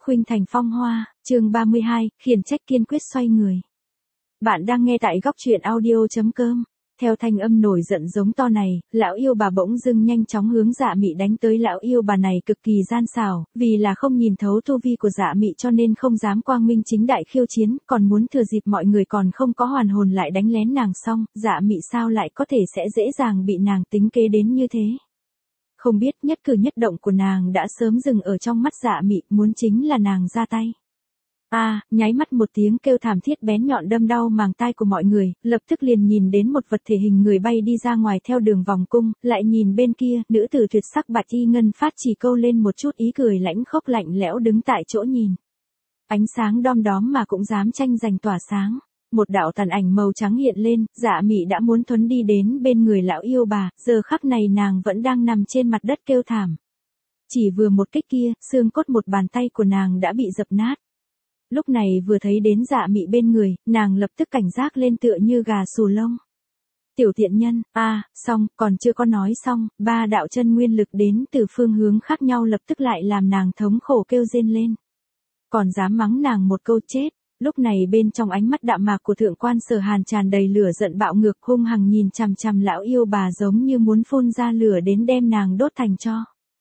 Khuynh Thành Phong Hoa, chương 32, khiển trách kiên quyết xoay người. Bạn đang nghe tại góc truyện audio.com. Theo thanh âm nổi giận giống to này, lão yêu bà bỗng dưng nhanh chóng hướng Dạ Mị đánh tới. Lão yêu bà này cực kỳ gian xảo, vì là không nhìn thấu tu vi của Dạ Mị cho nên không dám quang minh chính đại khiêu chiến, còn muốn thừa dịp mọi người còn không có hoàn hồn lại đánh lén nàng. Xong, Dạ Mị sao lại có thể sẽ dễ dàng bị nàng tính kế đến như thế. Không biết nhất cử nhất động của nàng đã sớm dừng ở trong mắt Dạ Mị, muốn chính là nàng ra tay. Nháy mắt một tiếng kêu thảm thiết bén nhọn đâm đau màng tai của mọi người, lập tức liền nhìn đến một vật thể hình người bay đi ra ngoài theo đường vòng cung, lại nhìn bên kia, nữ tử tuyệt sắc bạch y ngân phát chỉ câu lên một chút ý cười lãnh khốc lạnh lẽo đứng tại chỗ nhìn. Ánh sáng đom đóm mà cũng dám tranh giành tỏa sáng. Một đạo tàn ảnh màu trắng hiện lên, Dạ Mị đã muốn thuấn đi đến bên người lão yêu bà, giờ khắc này nàng vẫn đang nằm trên mặt đất kêu thảm. Chỉ vừa một kích kia, xương cốt một bàn tay của nàng đã bị dập nát. Lúc này vừa thấy đến Dạ Mị bên người, nàng lập tức cảnh giác lên tựa như gà xù lông. Tiểu tiện nhân, xong, còn chưa có nói xong, ba đạo chân nguyên lực đến từ phương hướng khác nhau lập tức lại làm nàng thống khổ kêu rên lên. Còn dám mắng nàng một câu chết. Lúc này bên trong ánh mắt đạm mạc của thượng quan Sở Hàn tràn đầy lửa giận bạo ngược, hung hăng nhìn chằm chằm lão yêu bà giống như muốn phun ra lửa đến đem nàng đốt thành tro.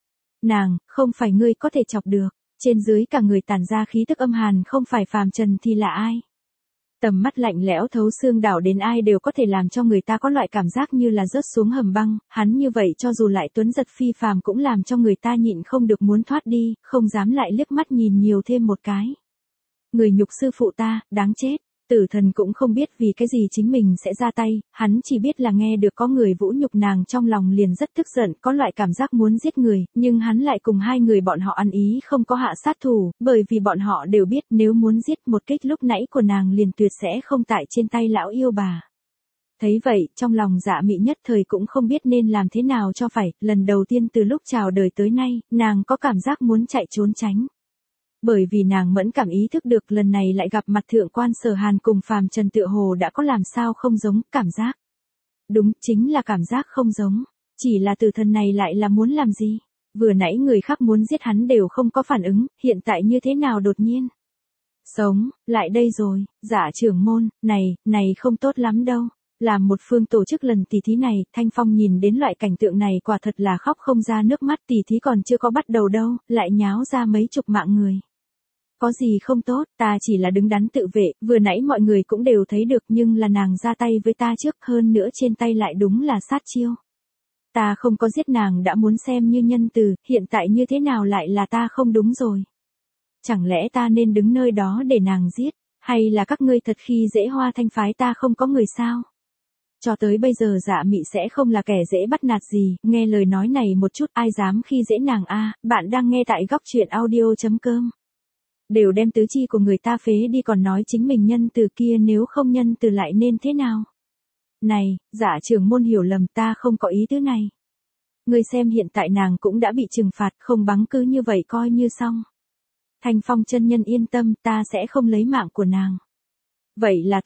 Nàng, không phải ngươi có thể chọc được, trên dưới cả người tản ra khí tức âm hàn, không phải phàm trần thì là ai. Tầm mắt lạnh lẽo thấu xương đảo đến ai đều có thể làm cho người ta có loại cảm giác như là rớt xuống hầm băng, hắn như vậy cho dù lại tuấn giật phi phàm cũng làm cho người ta nhịn không được muốn thoát đi, không dám lại liếc mắt nhìn nhiều thêm một cái. Người nhục sư phụ ta, đáng chết. Tử Thần cũng không biết vì cái gì chính mình sẽ ra tay, hắn chỉ biết là nghe được có người vũ nhục nàng trong lòng liền rất tức giận, có loại cảm giác muốn giết người, nhưng hắn lại cùng hai người bọn họ ăn ý không có hạ sát thủ, bởi vì bọn họ đều biết nếu muốn giết một kích lúc nãy của nàng liền tuyệt sẽ không tại trên tay lão yêu bà. Thấy vậy, trong lòng Dạ Mị nhất thời cũng không biết nên làm thế nào cho phải, lần đầu tiên từ lúc chào đời tới nay, nàng có cảm giác muốn chạy trốn tránh. Bởi vì nàng mẫn cảm ý thức được lần này lại gặp mặt thượng quan Sở Hàn cùng phàm trần tựa hồ đã có làm sao không giống, cảm giác. Đúng, chính là cảm giác không giống, chỉ là Tử Thần này lại là muốn làm gì? Vừa nãy người khác muốn giết hắn đều không có phản ứng, hiện tại như thế nào đột nhiên? Sống, lại đây rồi, Dạ trưởng môn, này không tốt lắm đâu. Làm một phương tổ chức lần tỷ thí này, Thanh Phong nhìn đến loại cảnh tượng này quả thật là khóc không ra nước mắt, tỷ thí còn chưa có bắt đầu đâu, lại nháo ra mấy chục mạng người. Có gì không tốt, ta chỉ là đứng đắn tự vệ, vừa nãy mọi người cũng đều thấy được nhưng là nàng ra tay với ta trước, hơn nữa trên tay lại đúng là sát chiêu. Ta không có giết nàng đã muốn xem như nhân từ, hiện tại như thế nào lại là ta không đúng rồi. Chẳng lẽ ta nên đứng nơi đó để nàng giết, hay là các ngươi thật khi dễ Hoa Thanh phái ta không có người sao? Cho tới bây giờ Dạ Mị sẽ không là kẻ dễ bắt nạt gì, nghe lời nói này một chút ai dám khi dễ nàng bạn đang nghe tại góc truyện audio.com. Đều đem tứ chi của người ta phế đi còn nói chính mình nhân từ kia, nếu không nhân từ lại nên thế nào? Này, Dạ trưởng môn hiểu lầm, ta không có ý tứ này. Ngươi xem hiện tại nàng cũng đã bị trừng phạt, không bắn cứ như vậy coi như xong. Thanh Phong chân nhân yên tâm, ta sẽ không lấy mạng của nàng. Vậy là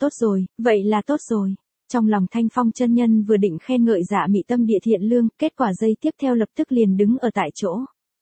tốt rồi. Trong lòng Thanh Phong chân nhân vừa định khen ngợi Dạ Mị tâm địa thiện lương, kết quả giây tiếp theo lập tức liền đứng ở tại chỗ.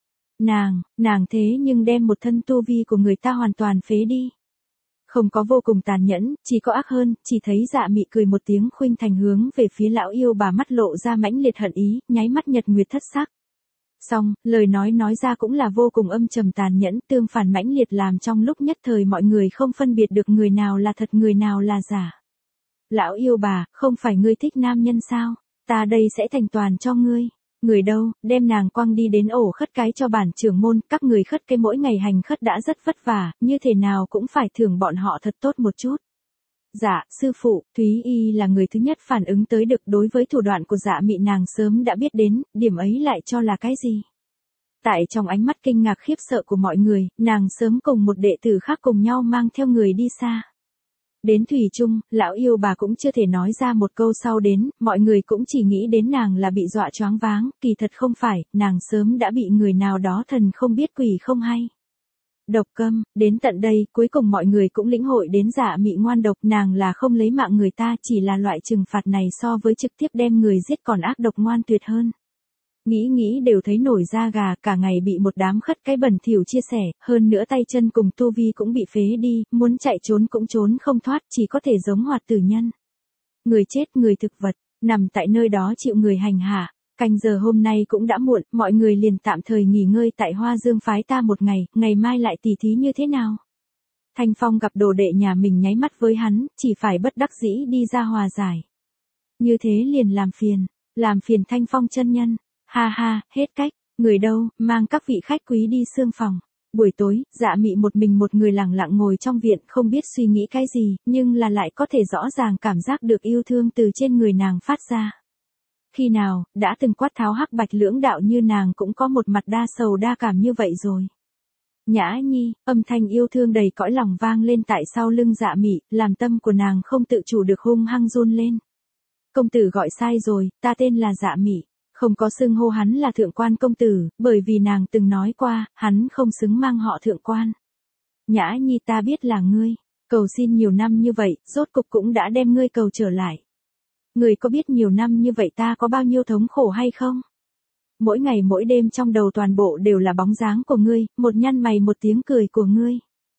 Nàng thế nhưng đem một thân tu vi của người ta hoàn toàn phế đi. Không có vô cùng tàn nhẫn, chỉ có ác hơn, chỉ thấy Dạ Mị cười một tiếng khuynh thành hướng về phía lão yêu bà, mắt lộ ra mãnh liệt hận ý, nháy mắt nhật nguyệt thất sắc. Xong, lời nói ra cũng là vô cùng âm trầm tàn nhẫn, tương phản mãnh liệt làm trong lúc nhất thời mọi người không phân biệt được người nào là thật người nào là giả. Lão yêu bà, không phải ngươi thích nam nhân sao? Ta đây sẽ thành toàn cho ngươi. Người đâu, đem nàng quăng đi đến ổ khất cái cho bản trưởng môn, các người khất cái mỗi ngày hành khất đã rất vất vả, như thế nào cũng phải thưởng bọn họ thật tốt một chút. Dạ, sư phụ, Thúy Y là người thứ nhất phản ứng tới được đối với thủ đoạn của Dạ Mị nàng sớm đã biết đến, điểm ấy lại cho là cái gì? Tại trong ánh mắt kinh ngạc khiếp sợ của mọi người, nàng sớm cùng một đệ tử khác cùng nhau mang theo người đi xa. Đến thủy chung, lão yêu bà cũng chưa thể nói ra một câu sau đến, mọi người cũng chỉ nghĩ đến nàng là bị dọa choáng váng, kỳ thật không phải, nàng sớm đã bị người nào đó thần không biết quỷ không hay. Độc câm, đến tận đây, cuối cùng mọi người cũng lĩnh hội đến Dạ Mị ngoan độc, nàng là không lấy mạng người ta, chỉ là loại trừng phạt này so với trực tiếp đem người giết còn ác độc ngoan tuyệt hơn. Nghĩ nghĩ đều thấy nổi da gà, cả ngày bị một đám khất cái bẩn thỉu chia sẻ, hơn nữa tay chân cùng tu vi cũng bị phế đi, muốn chạy trốn cũng trốn không thoát, chỉ có thể giống hoạt tử nhân. Người chết người thực vật, nằm tại nơi đó chịu người hành hạ. Canh giờ hôm nay cũng đã muộn, mọi người liền tạm thời nghỉ ngơi tại Hoa Dương phái ta một ngày, ngày mai lại tỉ thí như thế nào? Thanh Phong gặp đồ đệ nhà mình nháy mắt với hắn, chỉ phải bất đắc dĩ đi ra hòa giải. Như thế liền làm phiền Thanh Phong chân nhân. Ha ha, hết cách, người đâu, mang các vị khách quý đi xương phòng. Buổi tối, Dạ Mị một mình một người lặng lặng ngồi trong viện, không biết suy nghĩ cái gì, nhưng là lại có thể rõ ràng cảm giác được yêu thương từ trên người nàng phát ra. Khi nào, đã từng quát tháo hắc bạch lưỡng đạo như nàng cũng có một mặt đa sầu đa cảm như vậy rồi. Nhã Nhi, âm thanh yêu thương đầy cõi lòng vang lên tại sau lưng Dạ Mị, làm tâm của nàng không tự chủ được hung hăng run lên. Công tử gọi sai rồi, ta tên là Dạ Mị. Không có xưng hô hắn là thượng quan công tử, bởi vì nàng từng nói qua, hắn không xứng mang họ thượng quan. Nhã Nhi, ta biết là ngươi, cầu xin nhiều năm như vậy, rốt cục cũng đã đem ngươi cầu trở lại. Ngươi có biết nhiều năm như vậy ta có bao nhiêu thống khổ hay không? Mỗi ngày mỗi đêm trong đầu toàn bộ đều là bóng dáng của ngươi, một nhăn mày một tiếng cười của ngươi.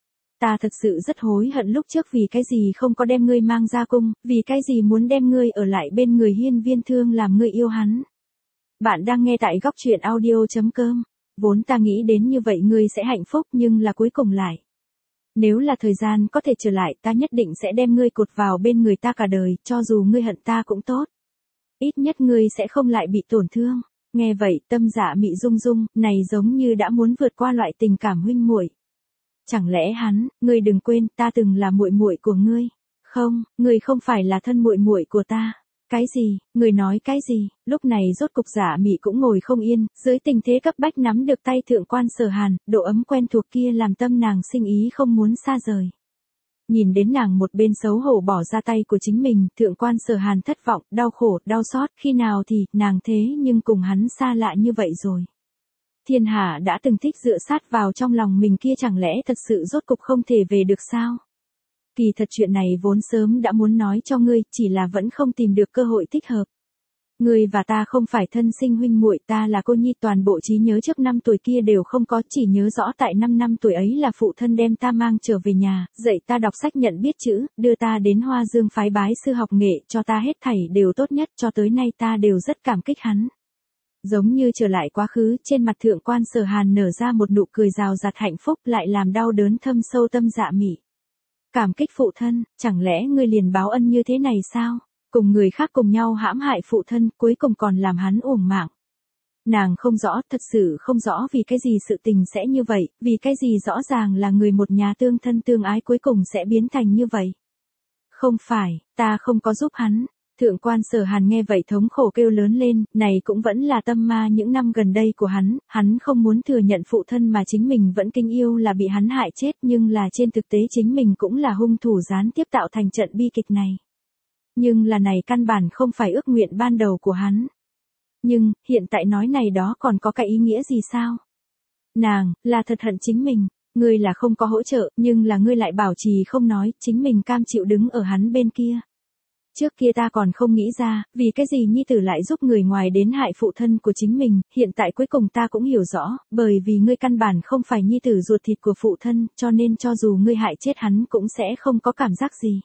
Ta thật sự rất hối hận lúc trước vì cái gì không có đem ngươi mang ra cung, vì cái gì muốn đem ngươi ở lại bên người Hiên Viên Thương làm ngươi yêu hắn. Bạn đang nghe tại góc truyện audio.com. Vốn ta nghĩ đến như vậy ngươi sẽ hạnh phúc nhưng là cuối cùng lại. Nếu là thời gian có thể trở lại ta nhất định sẽ đem ngươi cột vào bên người ta cả đời, cho dù ngươi hận ta cũng tốt. Ít nhất ngươi sẽ không lại bị tổn thương. Nghe vậy tâm Dạ Mị rung rung, này giống như đã muốn vượt qua loại tình cảm huynh muội. Chẳng lẽ ngươi đừng quên ta từng là muội muội của ngươi. Không, ngươi không phải là thân muội muội của ta. Cái gì, người nói cái gì, lúc này rốt cục Dạ Mị cũng ngồi không yên, dưới tình thế cấp bách nắm được tay thượng quan Sở Hàn, độ ấm quen thuộc kia làm tâm nàng sinh ý không muốn xa rời. Nhìn đến nàng một bên xấu hổ bỏ ra tay của chính mình, thượng quan Sở Hàn thất vọng, đau khổ, đau xót, khi nào thì, nàng thế nhưng cùng hắn xa lạ như vậy rồi. Thiên Hạ đã từng thích dựa sát vào trong lòng mình kia chẳng lẽ thật sự rốt cục không thể về được sao? Kỳ thật chuyện này vốn sớm đã muốn nói cho ngươi, chỉ là vẫn không tìm được cơ hội thích hợp. Ngươi và ta không phải thân sinh huynh muội, ta là cô nhi, toàn bộ trí nhớ trước 5 tuổi kia đều không có, chỉ nhớ rõ tại 5 năm tuổi ấy là phụ thân đem ta mang trở về nhà, dạy ta đọc sách nhận biết chữ, đưa ta đến Hoa Dương phái bái sư học nghệ, cho ta hết thảy đều tốt nhất, cho tới nay ta đều rất cảm kích hắn. Giống như trở lại quá khứ, trên mặt thượng quan Sở Hàn nở ra một nụ cười rào rạt hạnh phúc, lại làm đau đớn thâm sâu tâm Dạ Mị. Cảm kích phụ thân, chẳng lẽ ngươi liền báo ân như thế này sao? Cùng người khác cùng nhau hãm hại phụ thân, cuối cùng còn làm hắn uổng mạng. Nàng không rõ, thật sự không rõ vì cái gì sự tình sẽ như vậy, vì cái gì rõ ràng là người một nhà tương thân tương ái cuối cùng sẽ biến thành như vậy. Không phải, ta không có giúp hắn. Thượng quan Sở Hàn nghe vậy thống khổ kêu lớn lên, này cũng vẫn là tâm ma những năm gần đây của hắn không muốn thừa nhận phụ thân mà chính mình vẫn kinh yêu là bị hắn hại chết, nhưng là trên thực tế chính mình cũng là hung thủ gián tiếp tạo thành trận bi kịch này. Nhưng là này căn bản không phải ước nguyện ban đầu của hắn. Nhưng, hiện tại nói này đó còn có cái ý nghĩa gì sao? Nàng, là thật hận chính mình, ngươi là không có hỗ trợ, nhưng là ngươi lại bảo trì không nói, chính mình cam chịu đứng ở hắn bên kia. Trước kia ta còn không nghĩ ra, vì cái gì nhi tử lại giúp người ngoài đến hại phụ thân của chính mình, hiện tại cuối cùng ta cũng hiểu rõ, bởi vì ngươi căn bản không phải nhi tử ruột thịt của phụ thân, cho nên cho dù ngươi hại chết hắn cũng sẽ không có cảm giác gì.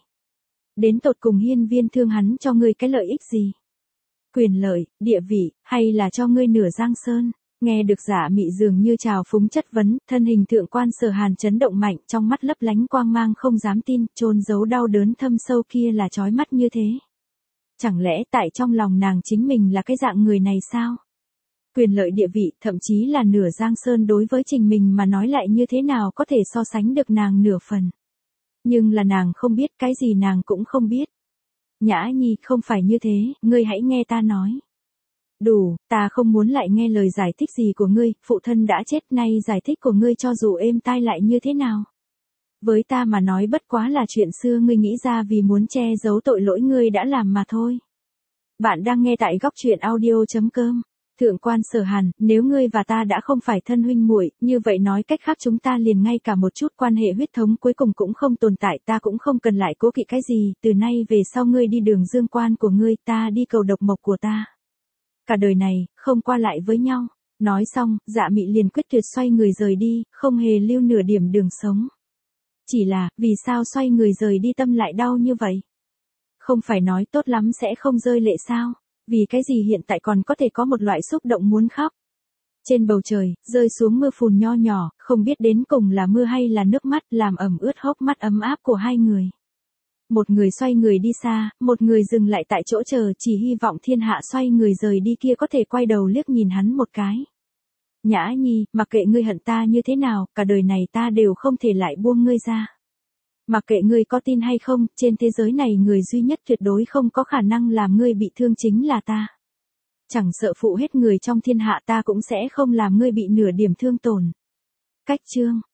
Đến tột cùng Hiên Viên Thương hắn cho ngươi cái lợi ích gì? Quyền lợi, địa vị, hay là cho ngươi nửa giang sơn? Nghe được Dạ Mị dường như trào phúng chất vấn, thân hình thượng quan Sở Hàn chấn động mạnh, trong mắt lấp lánh quang mang không dám tin, chôn giấu đau đớn thâm sâu kia là chói mắt như thế. Chẳng lẽ tại trong lòng nàng chính mình là cái dạng người này sao? Quyền lợi địa vị, thậm chí là nửa giang sơn đối với trình mình mà nói lại như thế nào có thể so sánh được nàng nửa phần. Nhưng là nàng không biết, cái gì nàng cũng không biết. Nhã Nhi, không phải như thế, ngươi hãy nghe ta nói. Đủ, ta không muốn lại nghe lời giải thích gì của ngươi, phụ thân đã chết, nay giải thích của ngươi cho dù êm tai lại như thế nào. Với ta mà nói bất quá là chuyện xưa ngươi nghĩ ra vì muốn che giấu tội lỗi ngươi đã làm mà thôi. Bạn đang nghe tại góc truyện audio.com. Thượng quan Sở Hàn, nếu ngươi và ta đã không phải thân huynh muội, như vậy nói cách khác chúng ta liền ngay cả một chút quan hệ huyết thống cuối cùng cũng không tồn tại, ta cũng không cần lại cố kỵ cái gì, từ nay về sau ngươi đi đường dương quan của ngươi, ta đi cầu độc mộc của ta. cả đời này, không qua lại với nhau. Nói xong, Dạ Mị liền quyết tuyệt xoay người rời đi, không hề lưu nửa điểm đường sống. Chỉ là, vì sao xoay người rời đi tâm lại đau như vậy? Không phải nói tốt lắm sẽ không rơi lệ sao? Vì cái gì hiện tại còn có thể có một loại xúc động muốn khóc? Trên bầu trời, rơi xuống mưa phùn nho nhỏ, không biết đến cùng là mưa hay là nước mắt làm ẩm ướt hốc mắt ấm áp của hai người. Một người xoay người đi xa, một người dừng lại tại chỗ chờ, chỉ hy vọng thiên hạ xoay người rời đi kia có thể quay đầu liếc nhìn hắn một cái. Nhã Nhi, mặc kệ ngươi hận ta như thế nào, cả đời này ta đều không thể lại buông ngươi ra. Mặc kệ ngươi có tin hay không, trên thế giới này người duy nhất tuyệt đối không có khả năng làm ngươi bị thương chính là ta. Chẳng sợ phụ hết người trong thiên hạ ta cũng sẽ không làm ngươi bị nửa điểm thương tổn. Cách chương